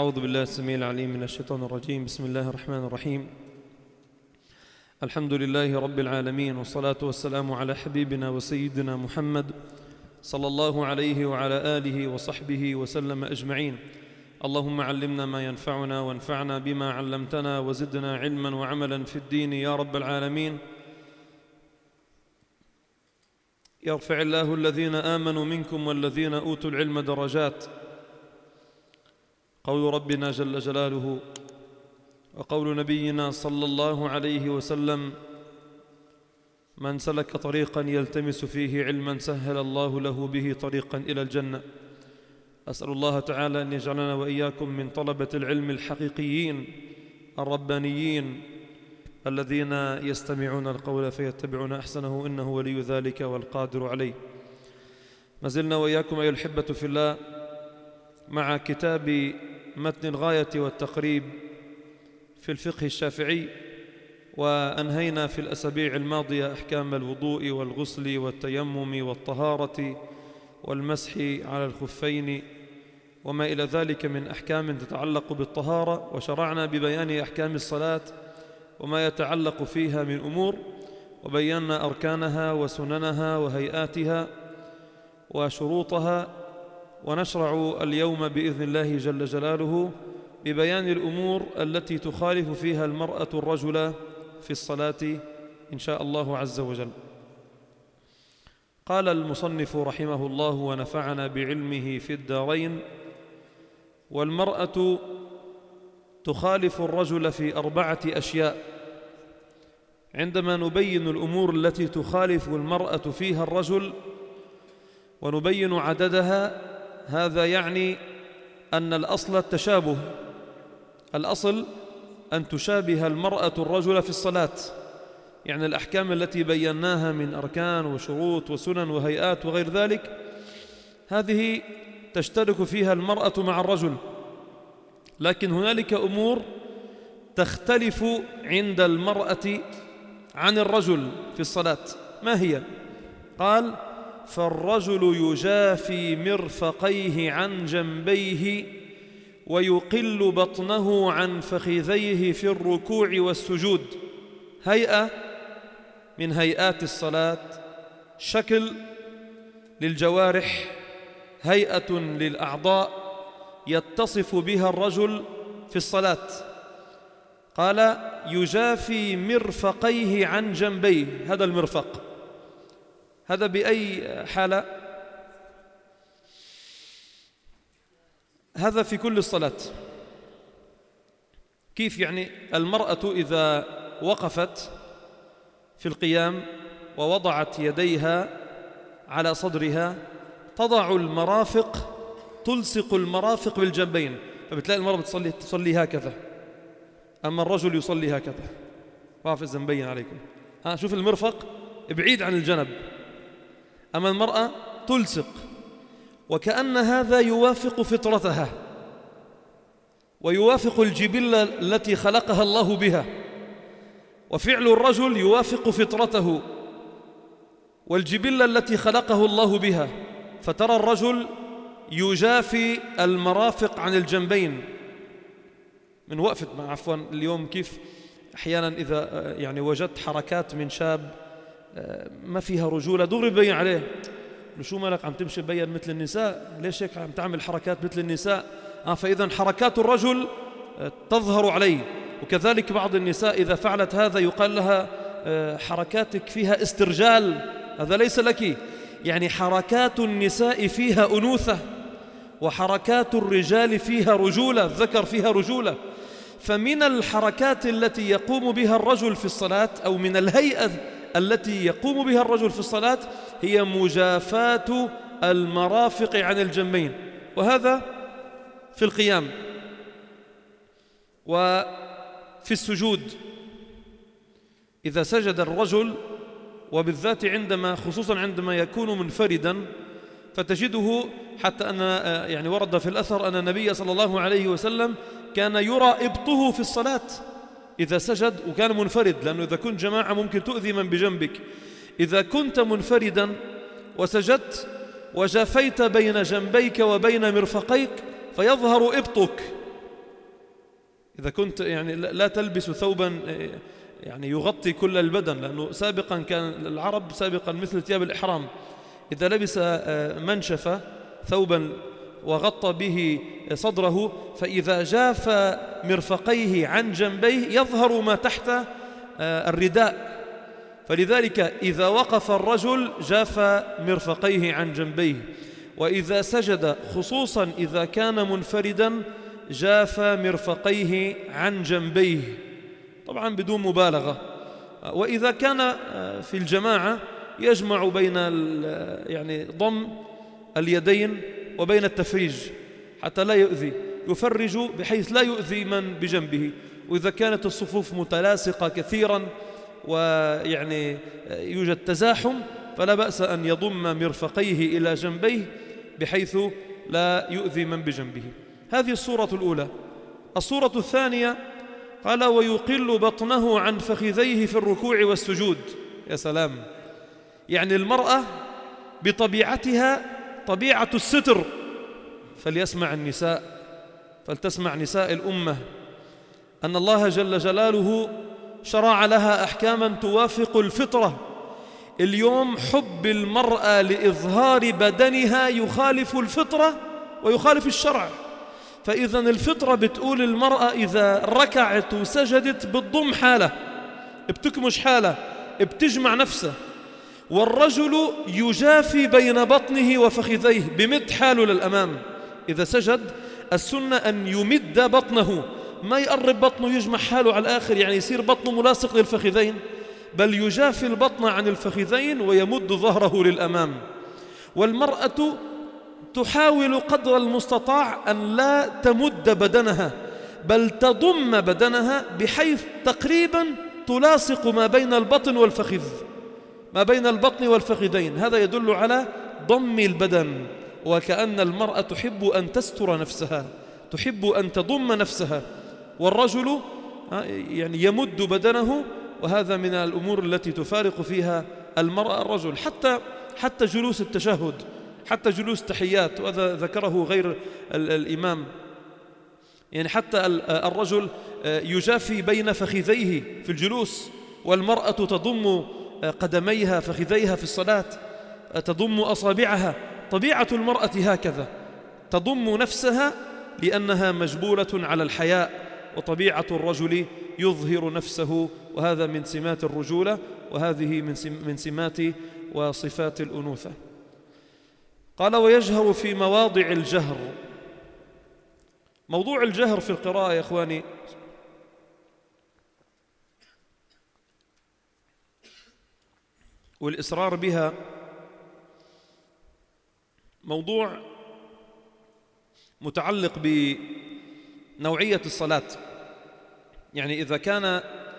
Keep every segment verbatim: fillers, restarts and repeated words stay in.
أعوذ بالله السميع العليم من الشيطان الرجيم. بسم الله الرحمن الرحيم. الحمد لله رب العالمين، والصلاة والسلام على حبيبنا وسيدنا محمد صلى الله عليه وعلى آله وصحبه وسلم أجمعين. اللهم علمنا ما ينفعنا وانفعنا بما علمتنا وزدنا علما وعملا في الدين يا رب العالمين. يرفع الله الذين آمنوا منكم والذين أوتوا العلم درجات. قول ربنا جل جلاله وقول نبينا صلى الله عليه وسلم: من سلك طريقا يلتمس فيه علما سهل الله له به طريقا إلى الجنة. أسأل الله تعالى أن يجعلنا وإياكم من طلبة العلم الحقيقيين الربانيين الذين يستمعون القول فيتبعون أحسنه، إنه ولي ذلك والقادر عليه. ما زلنا وإياكم أيها الأحبة في الله مع كتاب متن الغاية والتقريب في الفقه الشافعي، وأنهينا في الأسابيع الماضية أحكام الوضوء والغسل والتيمم والطهارة والمسح على الخفين وما إلى ذلك من أحكام تتعلق بالطهارة، وشرعنا ببيان أحكام الصلاة وما يتعلق فيها من أمور، وبينا أركانها وسننها وهيئاتها وشروطها. ونشرع اليوم بإذن الله جل جلاله ببيان الأمور التي تخالف فيها المرأة الرجل في الصلاة إن شاء الله عز وجل. قال المصنف رحمه الله ونفعنا بعلمه في الدارين: والمرأة تخالف الرجل في أربعة أشياء. عندما نبين الأمور التي تخالف المرأة فيها الرجل ونبين عددها، هذا يعني أن الأصل التشابه، الأصل أن تشابه المرأة الرجل في الصلاة، يعني الأحكام التي بيناها من أركان وشروط وسنن وهيئات وغير ذلك، هذه تشترك فيها المرأة مع الرجل. لكن هنالك أمور تختلف عند المرأة عن الرجل في الصلاة. ما هي؟ قال: فالرجل يجافي مرفقيه عن جنبيه ويقل بطنه عن فخذيه في الركوع والسجود. هيئة من هيئات الصلاة، شكل للجوارح، هيئة للأعضاء يتصف بها الرجل في الصلاة. قال: يجافي مرفقيه عن جنبيه. هذا المرفق، هذا بأي حالة؟ هذا في كل الصلاة. كيف يعني؟ المرأة إذا وقفت في القيام ووضعت يديها على صدرها تضع المرافق، تلصق المرافق بالجنبين، فبتلاقي المرأة بتصلي تصلي هكذا، أما الرجل يصلي هكذا. واقف إذا مبين عليكم. ها، شوف المرفق بعيد عن الجنب، أما المرأة تلصق، وكأن هذا يوافق فطرتها ويوافق الجبلة التي خلقها الله بها، وفعل الرجل يوافق فطرته والجبلة التي خلقه الله بها. فترى الرجل يجافي المرافق عن الجنبين من وقفة. عفوا اليوم كيف أحيانا إذا يعني وجدت حركات من شاب ما فيها رجولة دغري ببين عليه: شو مالك عم تمشي بين مثل النساء؟ ليش هيك عم تعمل حركات مثل النساء؟ آه فإذا حركات الرجل تظهر عليه. وكذلك بعض النساء إذا فعلت هذا يقال لها: حركاتك فيها استرجال، هذا ليس لك. يعني حركات النساء فيها أنوثة، وحركات الرجال فيها رجولة، الذكر فيها رجولة. فمن الحركات التي يقوم بها الرجل في الصلاة، أو من الهيئة التي يقوم بها الرجل في الصلاة، هي مجافاة المرافق عن الجنبين، وهذا في القيام. وفي السجود إذا سجد الرجل، وبالذات عندما خصوصا عندما يكون منفردا، فتجده حتى أن يعني ورد في الأثر أن النبي صلى الله عليه وسلم كان يرى إبطه في الصلاة إذا سجد وكان منفرد، لأنه إذا كنت جماعة ممكن تؤذي من بجنبك. إذا كنت منفردا وسجدت وجافيت بين جنبيك وبين مرفقيك فيظهر إبطك، إذا كنت يعني لا تلبس ثوبا يعني يغطي كل البدن، لأنه سابقا كان العرب سابقا مثل ثياب الإحرام إذا لبس منشفة ثوبا وغطى به صدره فإذا جاف مرفقيه عن جنبيه يظهر ما تحت الرداء، فلذلك إذا وقف الرجل جاف مرفقيه عن جنبيه، وإذا سجد خصوصا إذا كان منفردا جاف مرفقيه عن جنبيه، طبعا بدون مبالغة. وإذا كان في الجماعة يجمع بين يعني ضم اليدين وبين التفريج حتى لا يؤذي، يفرج بحيث لا يؤذي من بجنبه. وإذا كانت الصفوف متلاصقة كثيرا ويعني يوجد تزاحم فلا بأس أن يضم مرفقيه إلى جنبيه بحيث لا يؤذي من بجنبه. هذه الصورة الأولى. الصورة الثانية قال ويقل بطنه عن فخذيه في الركوع والسجود. يا سلام، يعني المرأة بطبيعتها طبيعة الستر، فليسمع النساء فلتسمع نساء الأمة أن الله جل جلاله شرع لها أحكاما توافق الفطرة. اليوم حب المرأة لإظهار بدنها يخالف الفطرة ويخالف الشرع، فإذا الفطرة بتقول المرأة إذا ركعت وسجدت بتضم حالة، بتكمش حالة، بتجمع نفسه، والرجل يجافي بين بطنه وفخذيه بمد حاله للأمام. إذا سجد السنة أن يمد بطنه، ما يقرب بطنه يجمع حاله على الآخر يعني يصير بطنه ملاصق للفخذين، بل يجافي البطن عن الفخذين ويمد ظهره للأمام. والمرأة تحاول قدر المستطاع أن لا تمد بدنها بل تضم بدنها بحيث تقريبا تلاصق ما بين البطن والفخذ، ما بين البطن والفخذين. هذا يدل على ضم البدن، وكأن المرأة تحب أن تستر نفسها، تحب أن تضم نفسها، والرجل يعني يمد بدنه، وهذا من الأمور التي تفارق فيها المرأة الرجل. حتى حتى جلوس التشهد، حتى جلوس التحيات، وهذا ذكره غير الإمام، يعني حتى الرجل يجافي بين فخذيه في الجلوس، والمرأة تضم قدميها فخذيها في الصلاة، تضم أصابعها. طبيعة المرأة هكذا، تضم نفسها لأنها مجبولة على الحياء، وطبيعة الرجل يظهر نفسه، وهذا من سمات الرجولة، وهذه من سمات وصفات الأنوثة. قال ويجهر في مواضع الجهر. موضوع الجهر في القراءة يا إخواني والإصرار بها موضوع متعلق بنوعية الصلاة. يعني إذا كان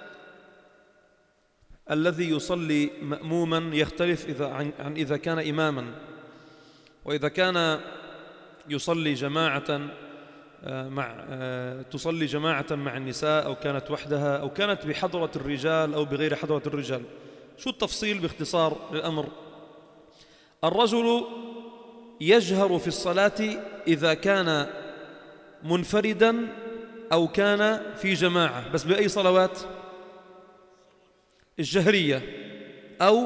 الذي يصلي مأموما يختلف إذا عن, عن إذا كان إماما، وإذا كان يصلي جماعة مع تصلي جماعة مع النساء، أو كانت وحدها، أو كانت بحضرة الرجال أو بغير حضرة الرجال. شو التفصيل باختصار للأمر؟ الرجل يجهر في الصلاة إذا كان منفردا أو كان في جماعة، بس بأي صلوات؟ الجهرية أو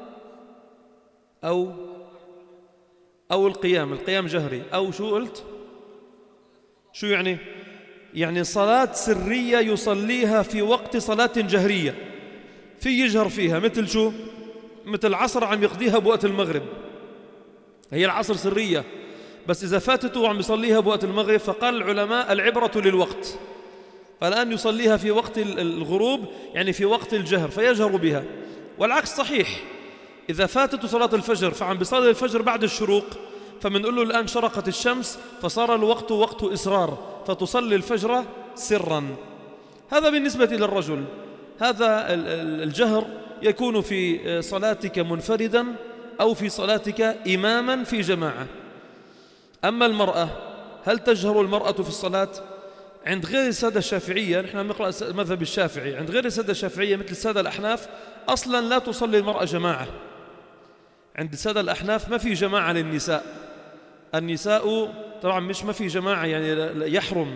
أو أو القيام. القيام جهري. أو شو قلت؟ شو يعني؟ يعني صلاة سرية يصليها في وقت صلاة جهرية في يجهر فيها، مثل شو؟ مثل العصر عم يقضيها بوقت المغرب، هي العصر سرية، بس إذا فاتته وعم يصليها بوقت المغرب فقال العلماء العبرة للوقت، فالآن يصليها في وقت الغروب يعني في وقت الجهر فيجهر بها. والعكس صحيح، إذا فاتته صلاة الفجر فعم بيصلي الفجر بعد الشروق، فمنقول له الآن شرقت الشمس فصار الوقت وقت إصرار، فتصلي الفجر سرا. هذا بالنسبة للرجل. هذا الجهر يكون في صلاتك منفردا أو في صلاتك إماما في جماعة. أما المرأة، هل تجهر المرأة في الصلاة؟ عند غير السادة الشافعية، نحن نقرأ المذهب الشافعي، عند غير السادة الشافعية مثل السادة الأحناف أصلا لا تصلي المرأة جماعة. عند السادة الأحناف ما في جماعة للنساء. النساء طبعا مش ما في جماعة يعني يحرم،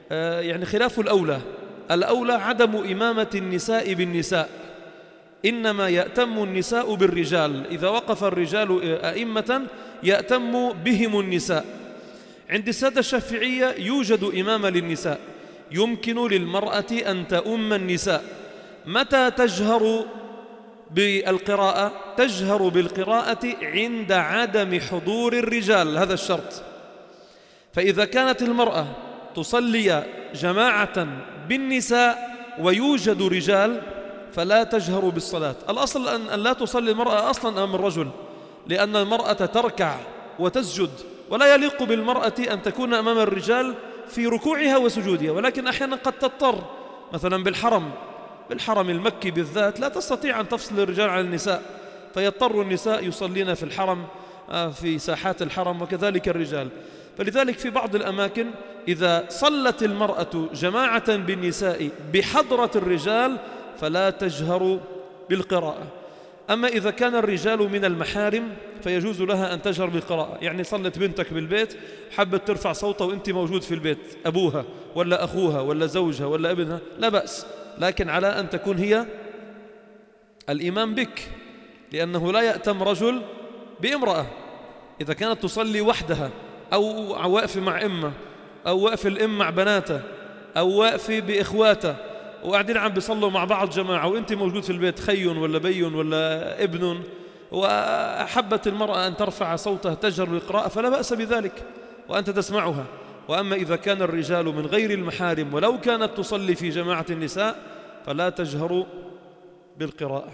يعني خلاف الأولى. الأولى عدم إمامة النساء بالنساء، إنما يأتم النساء بالرجال، إذا وقف الرجال أئمة يأتم بهم النساء. عند السادة الشافعية يوجد إمامة للنساء، يمكن للمرأة أن تؤم النساء. متى تجهر بالقراءة؟ تجهر بالقراءة عند عدم حضور الرجال، هذا الشرط. فإذا كانت المرأة تصلي جماعة بالنساء ويوجد رجال فلا تجهر بالصلاة. الأصل أن لا تصلي المرأة أصلا أمام الرجل، لأن المرأة تركع وتسجد، ولا يليق بالمرأة أن تكون أمام الرجال في ركوعها وسجودها، ولكن أحيانا قد تضطر، مثلا بالحرم بالحرم المكي بالذات لا تستطيع أن تفصل الرجال عن النساء، فيضطر النساء يصلين في الحرم في ساحات الحرم، وكذلك الرجال. فلذلك في بعض الأماكن إذا صلت المرأة جماعة بالنساء بحضرة الرجال فلا تجهر بالقراءة. أما إذا كان الرجال من المحارم فيجوز لها أن تجهر بالقراءة، يعني صلت بنتك بالبيت حبت ترفع صوتها وأنت موجود في البيت، أبوها ولا أخوها ولا زوجها ولا ابنها، لا بأس، لكن على أن تكون هي الإمام بك، لأنه لا يأتم رجل بامرأة. إذا كانت تصلي وحدها أو واقفة مع أمه أو واقفة الأم مع بناته أو واقفة بإخواته وقاعدين عم بيصلوا مع بعض جماعة وأنت موجود في البيت خي ولا بي ولا ابن، وأحبت المرأة أن ترفع صوتها تجهر بالقراءة فلا بأس بذلك وأنت تسمعها. وأما إذا كان الرجال من غير المحارم ولو كانت تصلي في جماعة النساء فلا تجهر بالقراءة.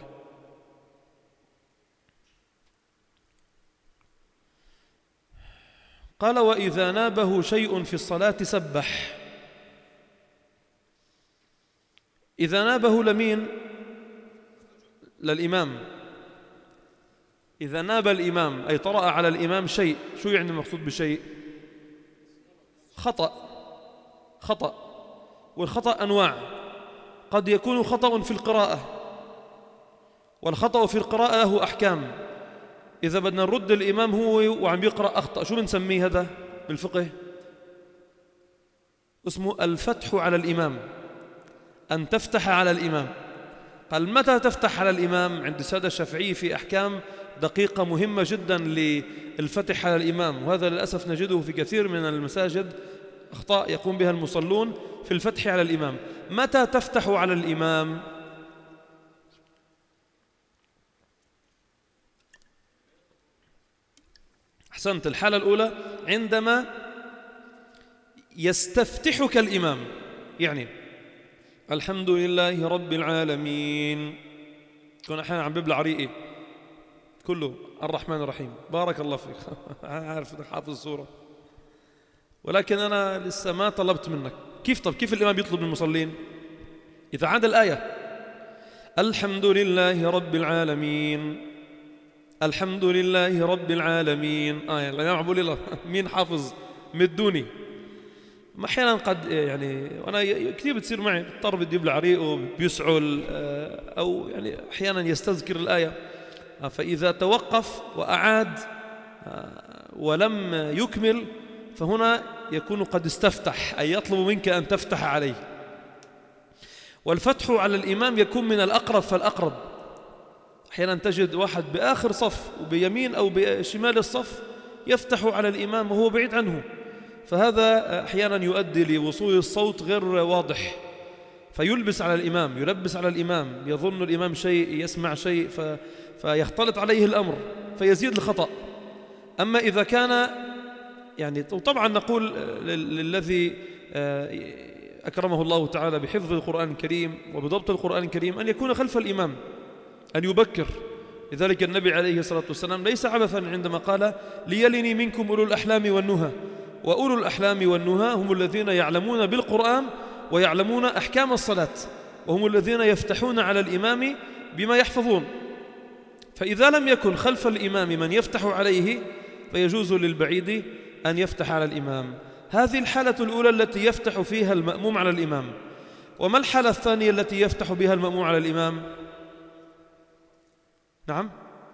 قال: وإذا نابه شيء في الصلاة سبح. إذا نابه لمين؟ للإمام. إذا ناب الإمام أي طرأ على الإمام شيء، شو يعني المقصود بشيء؟ خطأ. خطأ، والخطأ أنواع، قد يكون خطأ في القراءة، والخطأ في القراءة له أحكام. إذا بدنا نرد الإمام هو وعم يقرأ أخطأ، شو بنسميه هذا بالفقه؟ اسمه الفتح على الإمام، أن تفتح على الإمام. قال: متى تفتح على الإمام؟ عند السادة الشافعي في أحكام دقيقة مهمة جدا للفتح على الإمام، وهذا للأسف نجده في كثير من المساجد، أخطاء يقوم بها المصلون في الفتح على الإمام. متى تفتح على الإمام؟ أحسنت، الحالة الأولى عندما يستفتحك الإمام، يعني الحمد لله رب العالمين، كنا أحيانا عم ببلع ريقي كله الرحمن الرحيم، بارك الله فيك عارف انك حافظ السورة، ولكن أنا لسه ما طلبت منك. كيف طب كيف الإمام يطلب من المصلين؟ إذا عاد الآية الحمد لله رب العالمين، الحمد لله رب العالمين، آية الإمام عم بقول له مين حافظ مدوني. ما أحيانا قد يعني وأنا كثير بتصير معي بضطر بدي يبلع ريقه بيسعل، أو يعني أحيانا يستذكر الآية، فإذا توقف وأعاد ولم يكمل فهنا يكون قد استفتح، أي يطلب منك أن تفتح عليه. والفتح على الإمام يكون من الأقرب فالأقرب. أحيانا تجد واحد بآخر صف وبيمين أو بشمال الصف يفتح على الإمام وهو بعيد عنه، فهذا أحيانا يؤدي لوصول الصوت غير واضح، فيلبس على الإمام، يلبس على الإمام، يظن الإمام شيء يسمع شيء ف... فيختلط عليه الأمر فيزيد الخطأ. أما إذا كان يعني، وطبعا نقول للذي أكرمه الله تعالى بحفظ القرآن الكريم وبضبط القرآن الكريم أن يكون خلف الإمام، أن يبكر. لذلك النبي عليه الصلاة والسلام ليس عبثا عندما قال: ليلني منكم أولو الأحلام والنهى. وأولو الأحلام والنهى هم الذين يعلمون بالقرآن ويعلمون أحكام الصلاة، وهم الذين يفتحون على الإمام بما يحفظون. فإذا لم يكن خلف الإمام من يفتح عليه فيجوز للبعيد أن يفتح على الإمام. هذه الحالة الأولى التي يفتح فيها المأموم على الإمام. وما الحالة الثانية التي يفتح بها المأموم على الإمام؟ نعم؟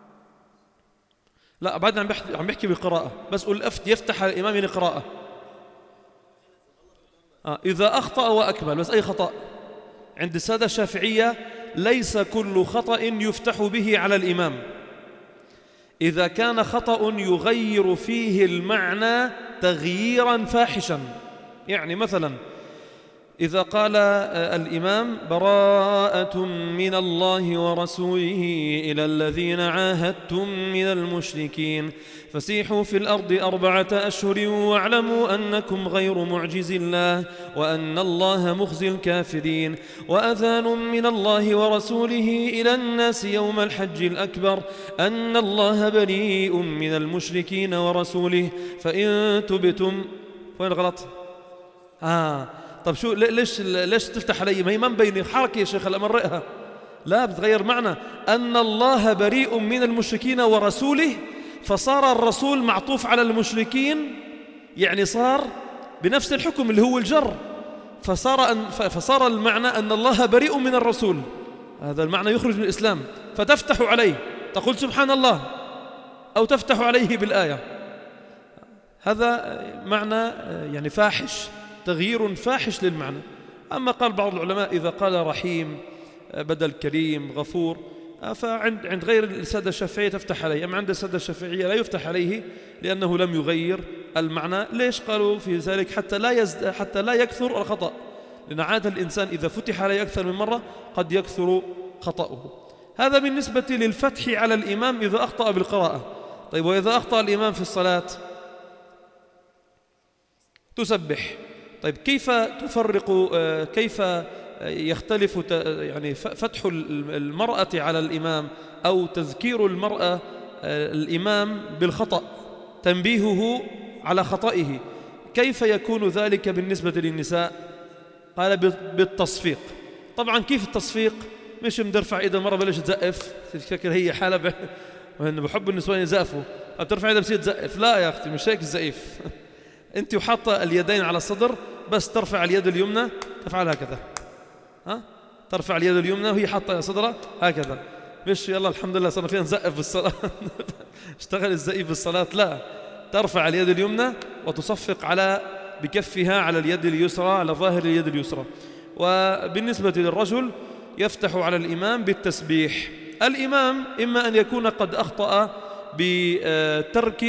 لا، بعدنا عم بحكي عم بحكي بالقراءة، بس قل أفت يفتح على الإمام يعني قراءة. آه إذا أخطأ وأكمل. بس أي خطأ؟ عند السادة الشافعية ليس كل خطأ يفتح به على الإمام. إذا كان خطأ يغير فيه المعنى تغييرا فاحشا، يعني مثلا إذا قال الإمام براءة من الله ورسوله إلى الذين عاهدتم من المشركين فسيحوا في الأرض أربعة أشهر واعلموا أنكم غير معجز الله وأن الله مخزي الكافرين وأذان من الله ورسوله إلى الناس يوم الحج الأكبر أن الله بريء من المشركين ورسوله فإن تبتم. وين الغلط؟ آه طب شو ليش ليش تفتح علي؟ ما هي ما مبينه حركه يا شيخ الأمرئها. لا بتغير معنى أن الله بريء من المشركين ورسوله، فصار الرسول معطوف على المشركين، يعني صار بنفس الحكم اللي هو الجر، فصار أن فصار المعنى أن الله بريء من الرسول. هذا المعنى يخرج من الإسلام. فتفتح عليه تقول سبحان الله أو تفتح عليه بالآية. هذا معنى يعني فاحش، تغيير فاحش للمعنى. أما قال بعض العلماء إذا قال رحيم بدل كريم غفور فعند عند غير السادة الشافعية تفتح عليه، أما عند السادة الشافعية لا يفتح عليه لأنه لم يغير المعنى. ليش قالوا في ذلك؟ حتى لا يزد حتى لا يكثر الخطأ، لأن عادة الإنسان إذا فتح عليه أكثر من مرة قد يكثر خطأه. هذا بالنسبة للفتح على الإمام إذا أخطأ بالقراءة. طيب وإذا أخطأ الإمام في الصلاة تسبح. طيب كيف تفرق، كيف يختلف يعني فتح المرأة على الإمام أو تذكير المرأة الإمام بالخطأ، تنبيهه على خطئه، كيف يكون ذلك بالنسبة للنساء؟ قال بالتصفيق. طبعا كيف التصفيق؟ مش مدرفع إيد المرأة بلش تزقف تفكر هي حالة وإنه بحب النسوان يزقفوا بترفع إيدها بصير تزقف. لا يا أختي مش هيك الزقيف. أنت وحاطة اليدين على الصدر بس ترفع اليد اليمنى تفعل هكذا، ها ترفع اليد اليمنى وهي حاطة صدرها هكذا، مش يلا الحمد لله صرنا فينا نزقف بالصلاة اشتغل الزقيف بالصلاة. لا، ترفع اليد اليمنى وتصفق على بكفها على اليد اليسرى على ظاهر اليد اليسرى. وبالنسبة للرجل يفتح على الإمام بالتسبيح. الإمام إما أن يكون قد أخطأ بترك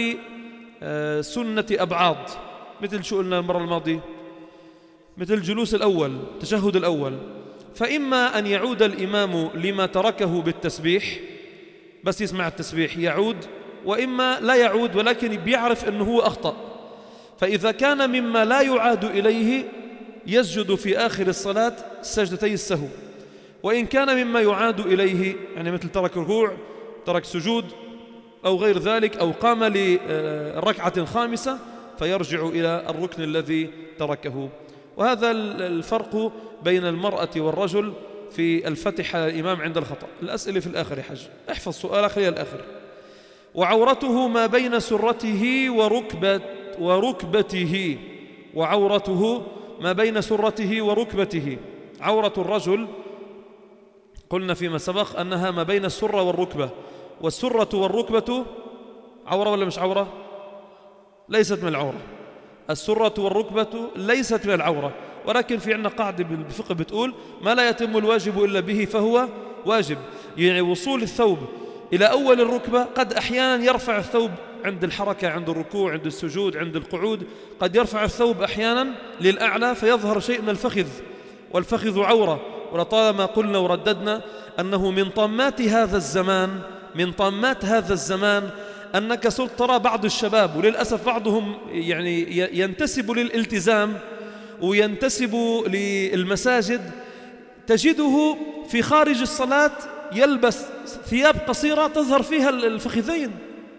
سنة أبعاض، مثل شو قلنا المرة الماضية، مثل الجلوس الأول التشهد الأول، فإما أن يعود الإمام لما تركه بالتسبيح بس يسمع التسبيح يعود، وإما لا يعود ولكن بيعرف أنه هو أخطأ. فإذا كان مما لا يعاد إليه يسجد في آخر الصلاة سجدتي السهو، وإن كان مما يعاد إليه يعني مثل ترك ركوع ترك سجود أو غير ذلك أو قام لركعة خامسة فيرجع إلى الركن الذي تركه. وهذا الفرق بين المرأة والرجل في الفتح على الإمام عند الخطأ. الأسئلة في الآخر يا حج، احفظ سؤال خليها الآخر. وعورته ما بين سرته وركبة وركبته وعورته ما بين سرته وركبته. عورة الرجل قلنا فيما سبق أنها ما بين السرة والركبة، والسرة والركبة عورة ولا مش عورة؟ ليست من العورة. السرة والركبة ليست من العورة، ولكن في عندنا قاعدة بالفقه بتقول ما لا يتم الواجب إلا به فهو واجب. يعني وصول الثوب إلى أول الركبة قد أحيانا يرفع الثوب عند الحركة عند الركوع عند السجود عند القعود، قد يرفع الثوب أحيانا للأعلى فيظهر شيء من الفخذ، والفخذ عورة. ولطالما قلنا ورددنا أنه من طامات هذا الزمان من طامات هذا الزمان أنك صرت ترى بعض الشباب، وللأسف بعضهم يعني ينتسب للالتزام وينتسب للمساجد، تجده في خارج الصلاة يلبس ثياب قصيرة تظهر فيها الفخذين.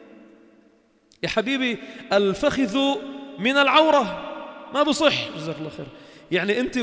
يا حبيبي الفخذ من العورة، ما بصح. جزاك الله خير. يعني أنت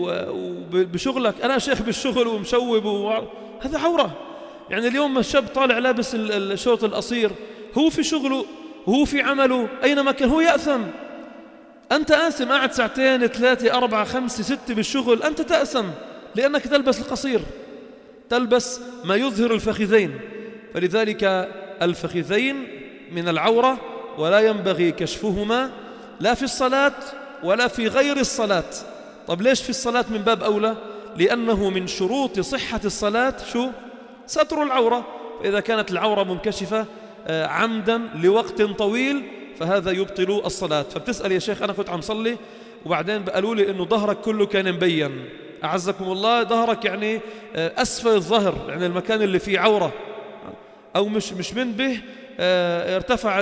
وبشغلك أنا شيخ بالشغل ومشوب و... هذا عورة. يعني اليوم الشاب طالع لابس الشورت القصير، هو في شغله هو في عمله أينما كان هو يأثم. أنت آثم، قاعد ساعتين ثلاثة أربعة خمسة ستة بالشغل، أنت تأثم لأنك تلبس القصير، تلبس ما يظهر الفخذين. فلذلك الفخذين من العورة ولا ينبغي كشفهما لا في الصلاة ولا في غير الصلاة. طب ليش في الصلاة من باب أولى؟ لأنه من شروط صحة الصلاة شو؟ ستر العورة. فإذا كانت العورة منكشفة عمدا لوقت طويل فهذا يبطل الصلاة. فبتسأل يا شيخ أنا كنت عم صلي وبعدين قالوا لي إنه ظهرك كله كان مبين، أعزكم الله، ظهرك يعني أسفل الظهر، يعني المكان اللي فيه عورة، أو مش مش منبه، ارتفع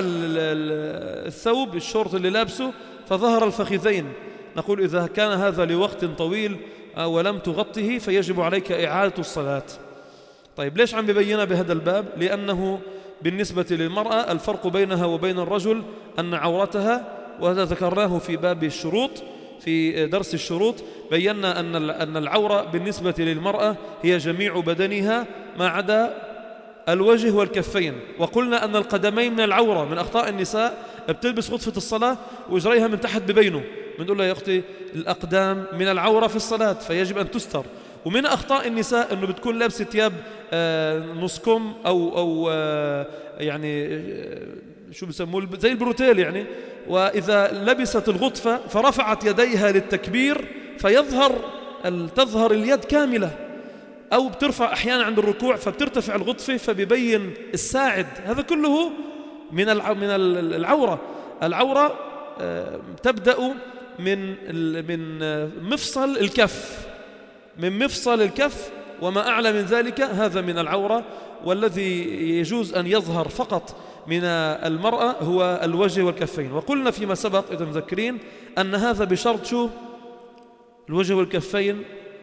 الثوب الشورت اللي لابسه فظهر الفخذين. نقول إذا كان هذا لوقت طويل ولم تغطه فيجب عليك إعادة الصلاة. طيب ليش عم ببينها بهذا الباب؟ لأنه بالنسبة للمرأة الفرق بينها وبين الرجل أن عورتها، وهذا ذكرناه في باب الشروط في درس الشروط، بينا أن أن العورة بالنسبة للمرأة هي جميع بدنها ما عدا الوجه والكفين. وقلنا أن القدمين من العورة. من أخطاء النساء بتلبس غطفة الصلاة وإجريها من تحت ببينه، بنقول لها يا أختي الأقدام من العورة في الصلاة فيجب أن تستر. ومن أخطاء النساء أنه بتكون لابسة ثياب نص كم أو أو يعني شو بسموه زي البروتيل يعني، وإذا لبست الغطفة فرفعت يديها للتكبير فيظهر تظهر اليد كاملة، أو بترفع أحيانا عند الركوع فبترتفع الغطفة فبيبين الساعد. هذا كله من من العورة. العورة تبدأ من من مفصل الكف، من مفصل الكف وما أعلى من ذلك هذا من العورة. والذي يجوز أن يظهر فقط من المرأة هو الوجه والكفين. وقلنا فيما سبق إذا مذكرين أن هذا بشرط شو؟ الوجه والكفين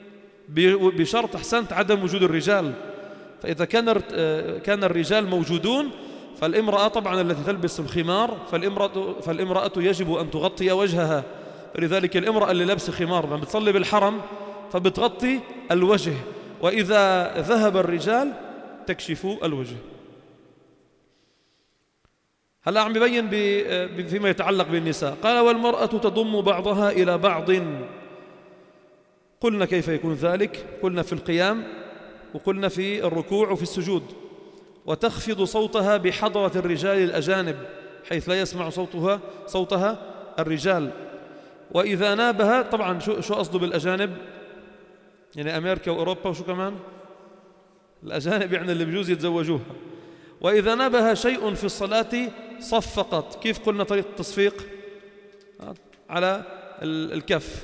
بشرط أحسنت عدم وجود الرجال. فإذا كان كان الرجال موجودون فالامرأة طبعا التي تلبس الخمار فالامرأة, فالامرأة يجب أن تغطي وجهها. فلذلك الامرأة اللي لابسة خمار لما بتصلي بالحرم فبتغطي الوجه، وإذا ذهب الرجال تكشف الوجه. هلا عم ببين فيما يتعلق بالنساء. قال والمرأة تضم بعضها إلى بعض. قلنا كيف يكون ذلك؟ قلنا في القيام وقلنا في الركوع وفي السجود. وتخفض صوتها بحضرة الرجال الأجانب حيث لا يسمع صوتها صوتها الرجال. وإذا نابها، طبعا شو شو قصده بالأجانب؟ يعني أمريكا وأوروبا وشو كمان؟ الأجانب يعني اللي بجوز يتزوجوها. وإذا نابها شيء في الصلاة صفقت. كيف قلنا طريقة التصفيق؟ على الكف.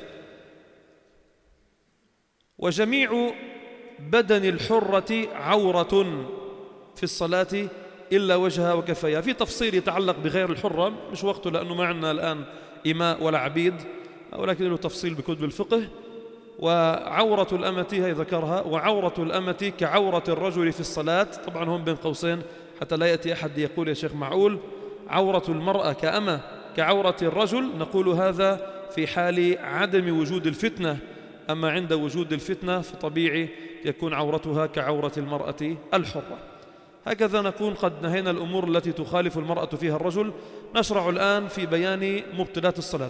وجميع بدن الحرة عورة في الصلاة إلا وجهها وكفيها. في تفصيل يتعلق بغير الحرة مش وقته لأنه ما عندنا الآن إماء ولا عبيد، ولكن له تفصيل بكتب الفقه. وعورة الأمة هي ذكرها، وعورة الأمة كعورة الرجل في الصلاة. طبعا هم بين قوسين حتى لا يأتي أحد يقول يا شيخ معقول عورة المرأة كأمة كعورة الرجل، نقول هذا في حال عدم وجود الفتنة. أما عند وجود الفتنة فطبيعي يكون عورتها كعورة المرأة الحرة. هكذا نكون قد نهينا الأمور التي تخالف المرأة فيها الرجل. نشرع الآن في بيان مبطلات الصلاة.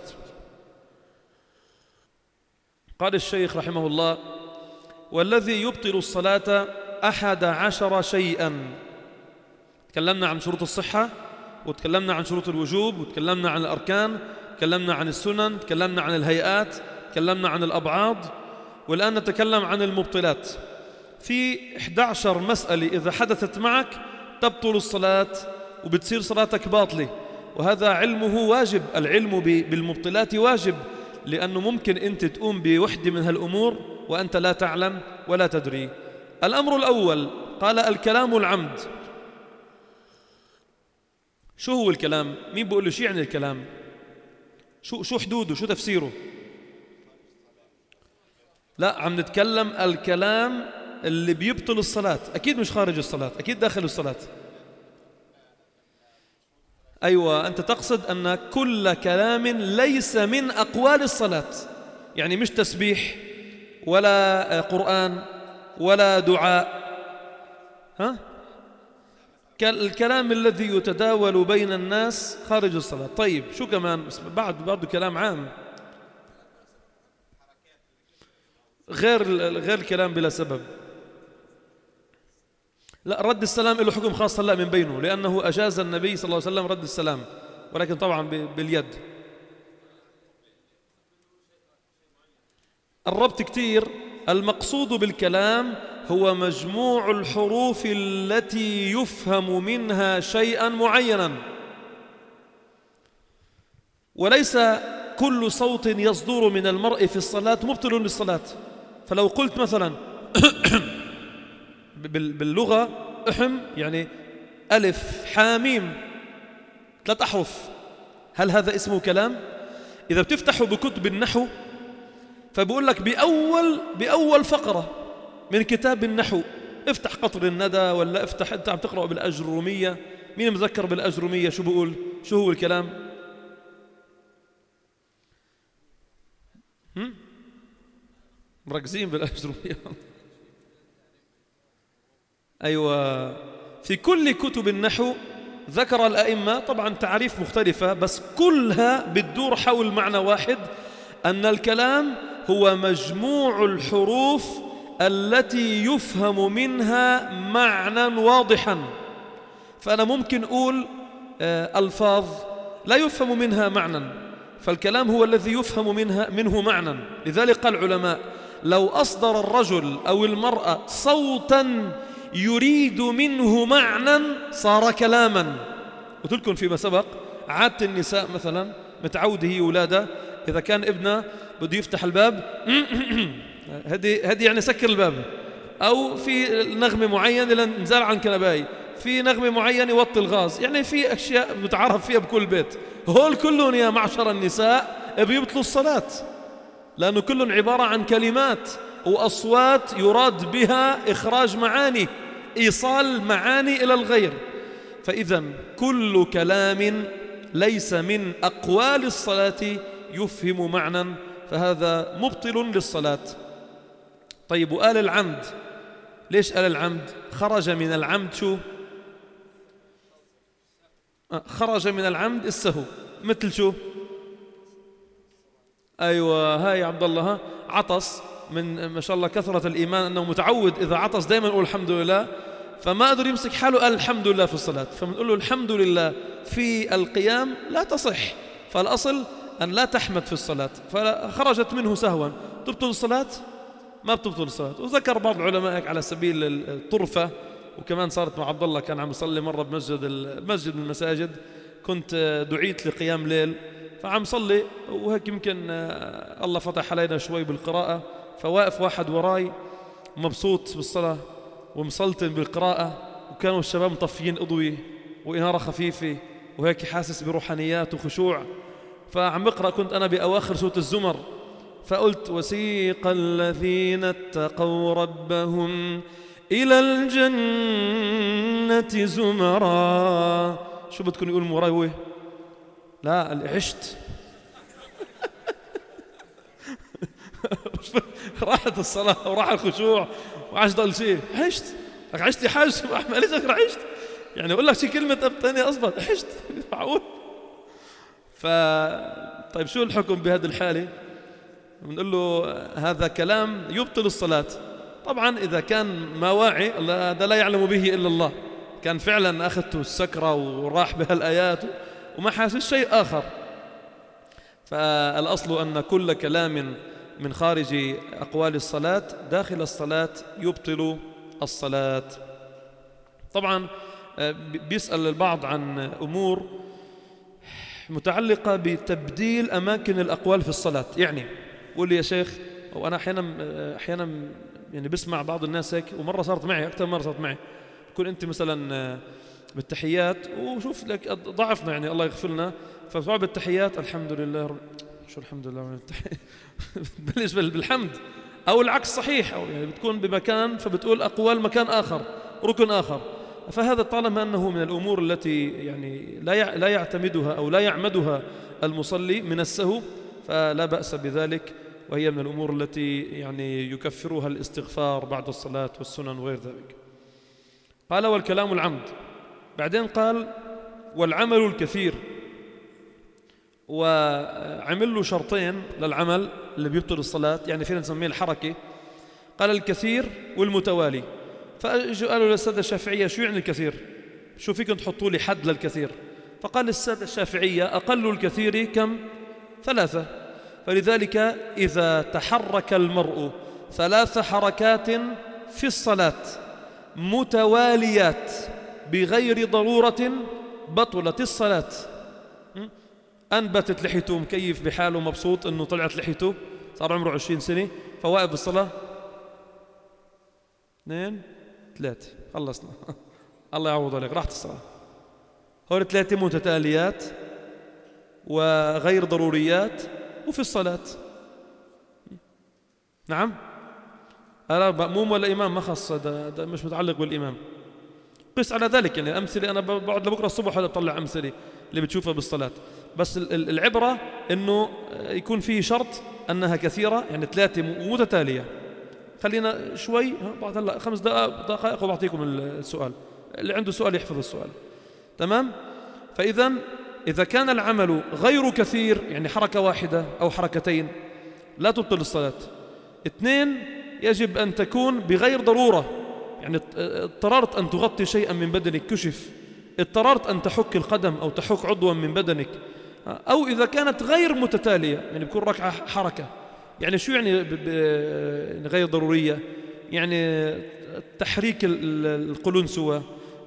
قال الشيخ رحمه الله: والذي يبطل الصلاة أحد عشر شيئا. تكلمنا عن شروط الصحة، وتكلمنا عن شروط الوجوب، وتكلمنا عن الأركان، تكلمنا عن السنن، تكلمنا عن الهيئات، تكلمنا عن الأبعاد، والآن نتكلم عن المبطلات. في إحدى عشرة مسألة إذا حدثت معك تبطل الصلاة وبتصير صلاتك باطلة، وهذا علمه واجب. العلم بالمبطلات واجب، لأنه ممكن أنت تقوم بوحدة من هالأمور وأنت لا تعلم ولا تدري. الأمر الأول قال الكلام العمد. شو هو الكلام؟ مين بيقول له شو يعني الكلام؟ شو شو حدوده؟ شو تفسيره؟ لا، عم نتكلم الكلام اللي بيبطل الصلاة. أكيد مش خارج الصلاة، أكيد داخل الصلاة. أيوة، أنت تقصد أن كل كلام ليس من أقوال الصلاة، يعني مش تسبيح ولا قرآن ولا دعاء، ها؟ الكلام الذي يتداول بين الناس خارج الصلاة. طيب شو كمان؟ بعد بعده كلام عام غير غير الكلام بلا سبب. لا، رد السلام له حكم خاص هلا من بينه، لأنه أجاز النبي صلى الله عليه وسلم رد السلام، ولكن طبعا باليد. قربت كتير. المقصود بالكلام هو مجموع الحروف التي يفهم منها شيئا معينا، وليس كل صوت يصدر من المرء في الصلاة مبطل للصلاة. فلو قلت مثلا باللغة أحم يعني ألف حاميم ثلاث أحرف، هل هذا اسمه كلام؟ إذا بتفتحوا بكتب النحو فبقول لك بأول, بأول فقرة من كتاب النحو افتح قطر الندى، ولا افتح أنت عم تقرأ بالأجرومية، مين مذكر بالأجرومية شو بقول؟ شو هو الكلام؟ هم؟ مركزين بالأجرومية. أيوة، في كل كتب النحو ذكر الأئمة طبعا تعريف مختلفة، بس كلها بتدور حول معنى واحد، أن الكلام هو مجموع الحروف التي يفهم منها معنى واضحا. فأنا ممكن أقول ألفاظ لا يفهم منها معنى، فالكلام هو الذي يفهم منها منه معنى. لذلك قال العلماء لو أصدر الرجل أو المرأة صوتا يريد منه معنى صار كلاما. قلت لكم فيما سبق عادة النساء مثلا متعودة هي ولادة إذا كان ابنها بده يفتح الباب هدي هدي يعني سكر الباب، أو في نغمة معينة لنزال عن كنباي، في نغمة معينة يوطي الغاز، يعني في أشياء بتعرف فيها بكل بيت. هول كلهم يا معشر النساء بيبطلوا الصلاة، لأنه كلهم عبارة عن كلمات وأصوات يراد بها إخراج معاني، إيصال معاني إلى الغير. فإذا كل كلام ليس من أقوال الصلاة يفهم معنى فهذا مبطل للصلاة. طيب، وقال العمد، ليش قال العمد؟ خرج من العمد شو؟ خرج من العمد السهو، مثل شو؟ أيوة، هاي عبد الله ها عطس، من ما شاء الله كثرة الإيمان أنه متعود إذا عطس دائما يقول الحمد لله، فما قدر يمسك حاله قال الحمد لله في الصلاة، فبنقول له الحمد لله في القيام لا تصح، فالأصل أن لا تحمد في الصلاة، فخرجت منه سهوا تبطل الصلاة؟ ما بتبطل الصلاة. وذكر بعض العلماء على سبيل الطرفة، وكمان صارت مع عبد الله كان عم يصلي مرة بمسجد المسجد من المساجد، كنت دعيت لقيام ليل فعم صلي وهيك يمكن الله فتح علينا شوي بالقراءة، فواقف واحد وراي مبسوط بالصلاة ومسلطن بالقراءة، وكانوا الشباب مطفيين أضوية وإنارة خفيفة وهيك حاسس بروحانيات وخشوع، فعم اقرأ كنت أنا بأواخر سورة الزمر، فقلت وسيق الذين اتقوا ربهم إلى الجنة زمرا. شو بدكم يقول مروي؟ لا، عشت. راحت الصلاة وراح الخشوع وعاش ضل شيء، عشت لك عشت يا حاج ما ليش أقرأ عشت، يعني أقول لك شي كلمة ثانية أصبت عشت معقول. ف طيب شو الحكم بهذه الحالة؟ بنقول له هذا كلام يبطل الصلاة. طبعا إذا كان ما واعي هذا لا يعلم به إلا الله، كان فعلا أخذته السكرة وراح بها الآيات وما حاسس شيء آخر. فالأصل أن كل كلام من خارج أقوال الصلاة داخل الصلاة يبطل الصلاة. طبعا بيسأل البعض عن أمور متعلقة بتبديل أماكن الأقوال في الصلاة، يعني قول لي يا شيخ، وأنا أحيانا أحيانا يعني بسمع بعض الناس هيك، ومرة صارت معي أكثر مرة صارت معي، تكون أنت مثلا بالتحيات وشوف لك ضعفنا يعني الله يغفر لنا، فبتقعد بالتحيات الحمد لله رب... شو الحمد لله بلش بالحمد، أو العكس صحيح، أو يعني بتكون بمكان فبتقول أقوال مكان آخر ركن آخر، فهذا طالما أنه من الأمور التي يعني لا لا يعتمدها أو لا يعمدها المصلي من السهو فلا بأس بذلك، وهي من الأمور التي يعني يكفرها الاستغفار بعد الصلاة والسنن وغير ذلك. قال والكلام العمد، بعدين قال والعمل الكثير، وعمل له شرطين للعمل اللي بيبطل الصلاة، يعني فينا نسميه الحركة. قال الكثير والمتوالي، فأجوا قالوا للسادة الشافعية شو يعني الكثير؟ شو فيكم تحطوا لي حد للكثير؟ فقال السادة الشافعية أقل الكثير كم؟ ثلاثة. فلذلك إذا تحرك المرء ثلاث حركات في الصلاة متواليات بغير ضرورة بطلت الصلاة. أنبتت لحيته مكيف بحاله مبسوط أنه طلعت لحيته، صار عمره عشرين سنة، فواقف بالصلاة اثنين ثلاثة خلصنا الله يعوض عليك، راحت الصلاة. هول ثلاثة متتاليات وغير ضروريات وفي الصلاة. نعم، أنا مأموم ولا إمام ما خص، ده, ده مش متعلق بالإمام. قس على ذلك، يعني الأمثلة أنا بقعد لبكرة الصبح ولا بطلع أمثلة اللي بتشوفها بالصلاة، بس العبرة إنه يكون فيه شرط أنها كثيرة، يعني ثلاثة متتالية. خلينا شوي بعد هلا خمس دقائق دقائق وبعطيكم السؤال، اللي عنده سؤال يحفظ السؤال. تمام. فإذا إذا كان العمل غير كثير، يعني حركة واحدة أو حركتين، لا تبطل الصلاة. اثنين، يجب أن تكون بغير ضرورة، يعني اضطررت أن تغطي شيئا من بدنك كشف، اضطررت أن تحك القدم أو تحك عضوا من بدنك، أو إذا كانت غير متتالية، يعني بكون ركعة حركة. يعني شو يعني غير ضرورية؟ يعني تحريك القلنسوة،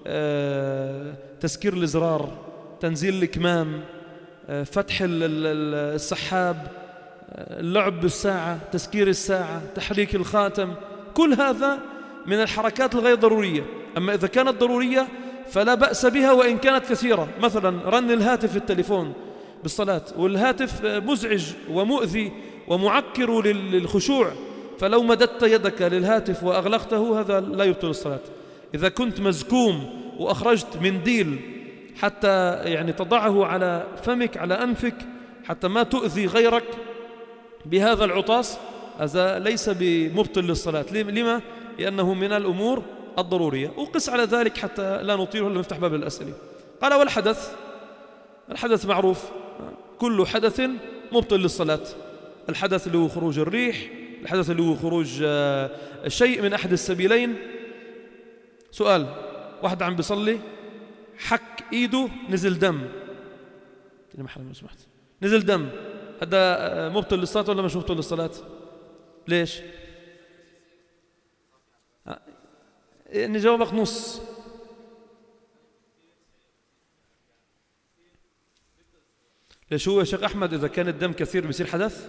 تسكير الإزرار، تنزيل الكمام، فتح السحاب، اللعب بالساعة، تسكير الساعة، تحريك الخاتم، كل هذا من الحركات الغير ضرورية. أما إذا كانت ضرورية فلا بأس بها وإن كانت كثيرة. مثلا رن الهاتف في التليفون بالصلاة، والهاتف مزعج ومؤذي ومعكر للخشوع، فلو مددت يدك للهاتف وأغلقته هذا لا يبطل الصلاة. إذا كنت مزكوم وأخرجت منديل حتى يعني تضعه على فمك على أنفك حتى ما تؤذي غيرك بهذا العطاس، هذا ليس بمبطل للصلاة. لما؟ لأنه من الأمور الضرورية. وقس على ذلك حتى لا نطيله إلا نفتح باب الأسئلة. قال والحدث، الحدث معروف، كل حدث مبطل للصلاة. الحدث اللي هو خروج الريح، الحدث اللي هو خروج شيء من أحد السبيلين. سؤال، واحد عم بيصلي حك إيده نزل دم، نزل دم، هذا مبطل للصلاة ولا مش مبطل للصلاة؟ ليش؟ يعني جوابك نص. ليش هو يا شيخ أحمد إذا كان الدم كثير بيصير حدث؟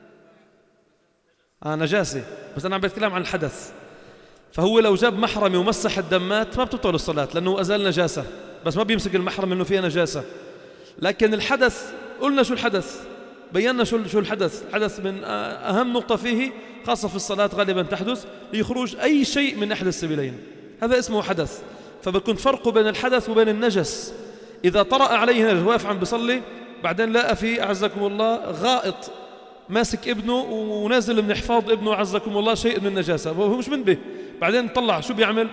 آه نجاسة، بس أنا عم بتكلم عن الحدث. فهو لو جاب محرمي ومسح الدمات ما بتبطل الصلاة لأنه أزال نجاسة، بس ما بيمسك المحرم إنه فيها نجاسة. لكن الحدث قلنا شو الحدث، بينا شو شو الحدث. الحدث من أهم نقطة فيه خاصة في الصلاة غالبا تحدث لخروج أي شيء من أحد السبيلين، هذا اسمه حدث. فبكون فرق بين الحدث وبين النجس. إذا طرأ عليه نجس واقف عم بيصلي بعدين لقى فيه أعزكم الله غائط ماسك ابنه ونازل من حفاض ابنه أعزكم الله شيء من النجاسة، وهو مش منبه، بعدين طلع شو بيعمل؟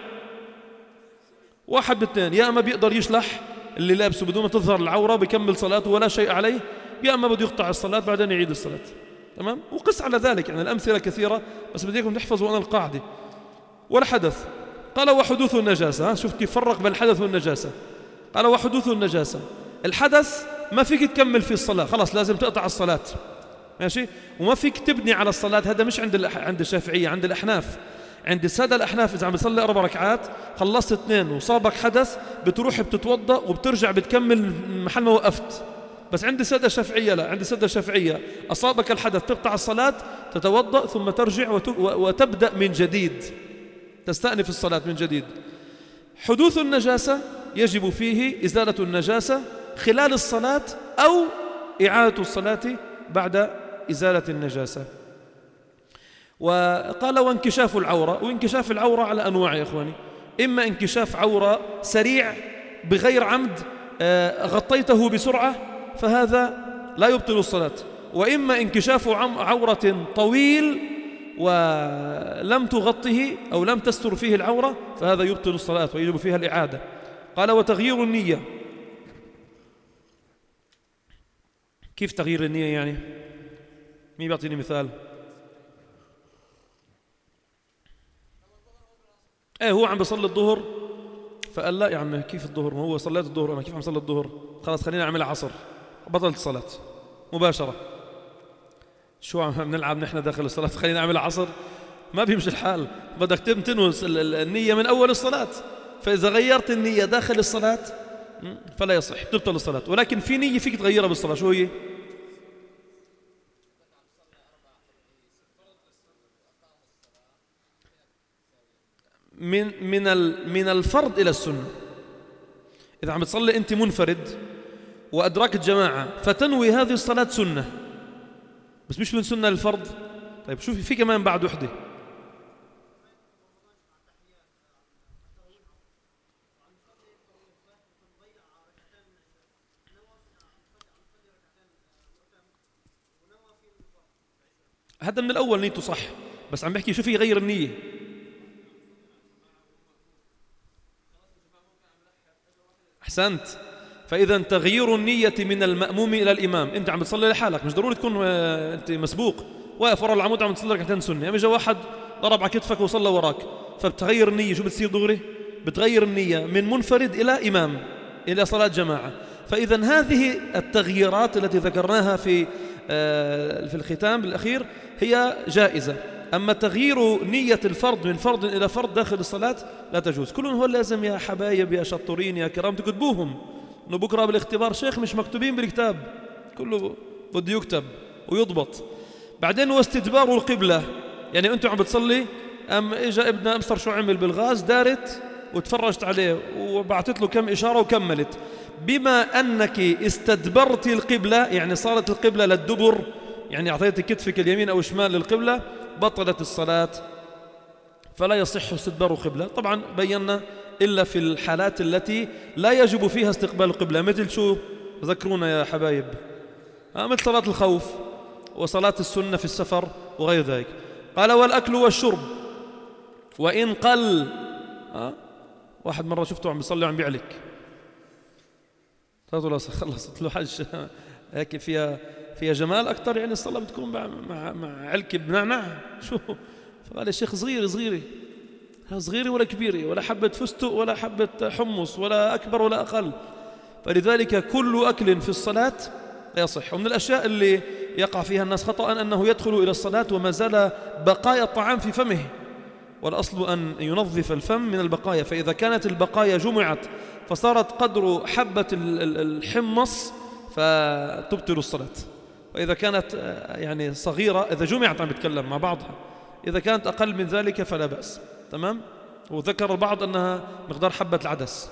واحد باثنين، يا أما بيقدر يشلح اللي لابسه بدون ما تظهر العورة بيكمل صلاته ولا شيء عليه، يا أما بده يقطع الصلاة بعدين يعيد الصلاة. تمام؟ وقس على ذلك، يعني الأمثلة كثيرة بس بديكم تحفظوا أنا القاعدة. والحدث قال وحدوث النجاسة، شفت كيف فرق بين الحدث والنجاسة. قال وحدوث النجاسة، الحدث ما فيك تكمل في الصلاة، خلاص لازم تقطع الصلاة، ماشي، وما فيك تبني على الصلاة. هذا مش عند عند الشافعية، عند الأحناف. عند السادة الأحناف إذا عم بتصلي أربع ركعات خلصت اثنين وصابك حدث بتروح بتتوضأ وبترجع بتكمل محل ما وقفت. بس عند السادة الشافعية لا، عند السادة الشافعية أصابك الحدث تقطع الصلاة، تتوضأ ثم ترجع وتبدأ من جديد، تستأنف الصلاة من جديد. حدوث النجاسة يجب فيه إزالة النجاسة خلال الصلاة أو إعادة الصلاة بعد إزالة النجاسة. وقال وانكشاف العورة، وانكشاف العورة على أنواع يا إخواني، إما انكشاف عورة سريع بغير عمد غطيته بسرعة فهذا لا يبطل الصلاة، وإما انكشاف عورة طويل ولم تغطه أو لم تستر فيه العورة فهذا يبطل الصلاة ويجب فيها الإعادة. قال وتغيير النية، كيف تغيير النية يعني؟ مين بيعطيني مثال؟ ايه هو عم بيصلي الظهر فقال لا يا عم كيف الظهر، ما هو صليت الظهر انا كيف عم صلي الظهر، خلاص خلينا نعمل عصر، بطلت الصلاة مباشرة. شو عم نلعب نحن داخل الصلاة؟ خلينا نعمل عصر؟ ما بيمشي الحال، بدك تنوي النية من أول الصلاة. فإذا غيرت النية داخل الصلاة فلا يصح، تبطل الصلاة. ولكن في نية فيك تغيرها بالصلاة، شو هي؟ من من من الفرض إلى السنة. إذا عم تصلي أنت منفرد وأدركت جماعة فتنوي هذه الصلاة سنة، بس مش من سنة للفرض. طيب شوفي في كمان بعد وحدة، هذا من الأول نيته صح، بس عم بحكي شو في يغير النية. أحسنت. فإذا تغيير النية من المأموم إلى الإمام، أنت عم بتصلي لحالك، مش ضروري تكون أنت مسبوق، واقف ورا العمود عم تصلي ركعتين سنة، يعني إجا واحد ضرب على كتفك وصلى وراك، فبتغير النية. شو بتصير دغري؟ بتغير النية من منفرد إلى إمام، إلى صلاة جماعة. فإذا هذه التغييرات التي ذكرناها في في الختام الأخير هي جائزة. أما تغيير نية الفرض من فرض إلى فرض داخل الصلاة لا تجوز. كلهم هو لازم يا حبايب يا شطورين يا كرام تكتبوهم، إنه بكرة بالاختبار شيخ مش مكتوبين بالكتاب، كله بده يكتب ويضبط. بعدين واستدبار القبلة، يعني أنتم عم بتصلي أم إجا ابن أمصر شو عمل بالغاز، دارت وتفرجت عليه وبعثت له كم إشارة وكملت. بما أنك استدبرت القبلة، يعني صارت القبلة للدبر، يعني أعطيت كتفك اليمين أو الشمال للقبلة، بطلت الصلاة، فلا يصح استدبار القبلة. طبعا بينا إلا في الحالات التي لا يجب فيها استقبال القبلة، مثل شو؟ ذكرونا يا حبايب، مثل صلاة الخوف وصلاة السنة في السفر وغير ذلك. قال والأكل والشرب وإن قل. أه؟ واحد مرة شفته عم بيصلي وعم بيعلك، خلصت له حج هيك فيها فيها جمال أكتر، يعني الصلاة بتكون مع مع, مع علك بنعنع شو. فقال يا شيخ صغيرة صغيرة صغيرة ولا كبيرة، ولا حبة فستق ولا حبة حمص، ولا أكبر ولا أقل. فلذلك كل أكل في الصلاة لا يصح. ومن الأشياء اللي يقع فيها الناس خطأ أنه يدخل إلى الصلاة وما زال بقايا الطعام في فمه، والأصل أن ينظف الفم من البقايا. فإذا كانت البقايا جمعت فصارت قدر حبة الحمص فتبطل الصلاة. وإذا كانت يعني صغيرة، إذا جمعت عم بتكلم مع بعضها، إذا كانت أقل من ذلك فلا بأس. تمام. وذكر البعض أنها مقدار حبة العدس.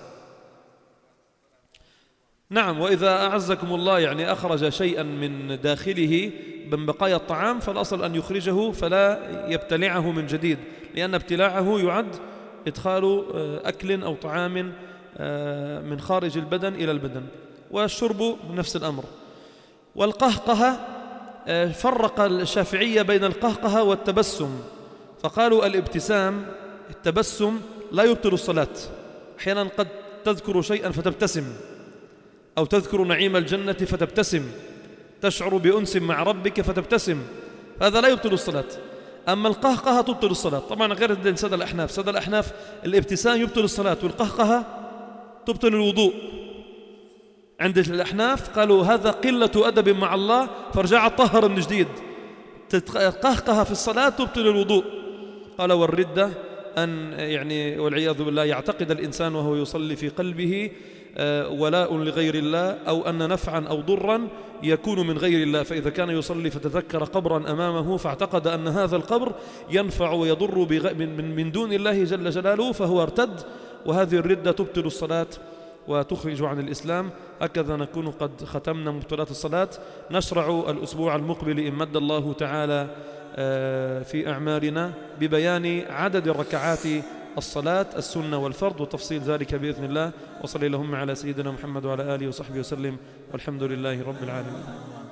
نعم. وإذا أعزكم الله يعني أخرج شيئا من داخله من بقايا الطعام، فالأصل أن يخرجه فلا يبتلعه من جديد، لأن ابتلاعه يعد إدخال أكل أو طعام من خارج البدن إلى البدن. والشرب نفس الأمر. والقهقه، فرق الشافعية بين القهقه والتبسم، فقالوا الابتسام التبسم لا يبطل الصلاة. أحيانا قد تذكر شيئا فتبتسم، أو تذكر نعيم الجنة فتبتسم، تشعر بأنس مع ربك فتبتسم، هذا لا يبطل الصلاة. أما القهقه تبطل الصلاة. طبعا غير سادة الأحناف، سادة الأحناف الابتسام يبطل الصلاة، والقهقه تبطل الوضوء. عند الأحناف قالوا هذا قلة أدب مع الله، فرجع طهر من جديد. القهقه في الصلاة تبطل الوضوء. قال والردة أن يعني والعياذ بالله يعتقد الإنسان وهو يصلي في قلبه ولاء لغير الله، أو أن نفعا أو ضرا يكون من غير الله. فإذا كان يصلي فتذكر قبرا أمامه فاعتقد أن هذا القبر ينفع ويضر من دون الله جل جلاله، فهو ارتد، وهذه الردة تبطل الصلاة وتخرج عن الإسلام. هكذا نكون قد ختمنا مبطلات الصلاة. نشرع الأسبوع المقبل إن مد الله تعالى في أعمارنا ببيان عدد الركعات الصلاة السنة والفرض وتفصيل ذلك بإذن الله. وصلي اللهم على سيدنا محمد وعلى آله وصحبه وسلم، والحمد لله رب العالمين.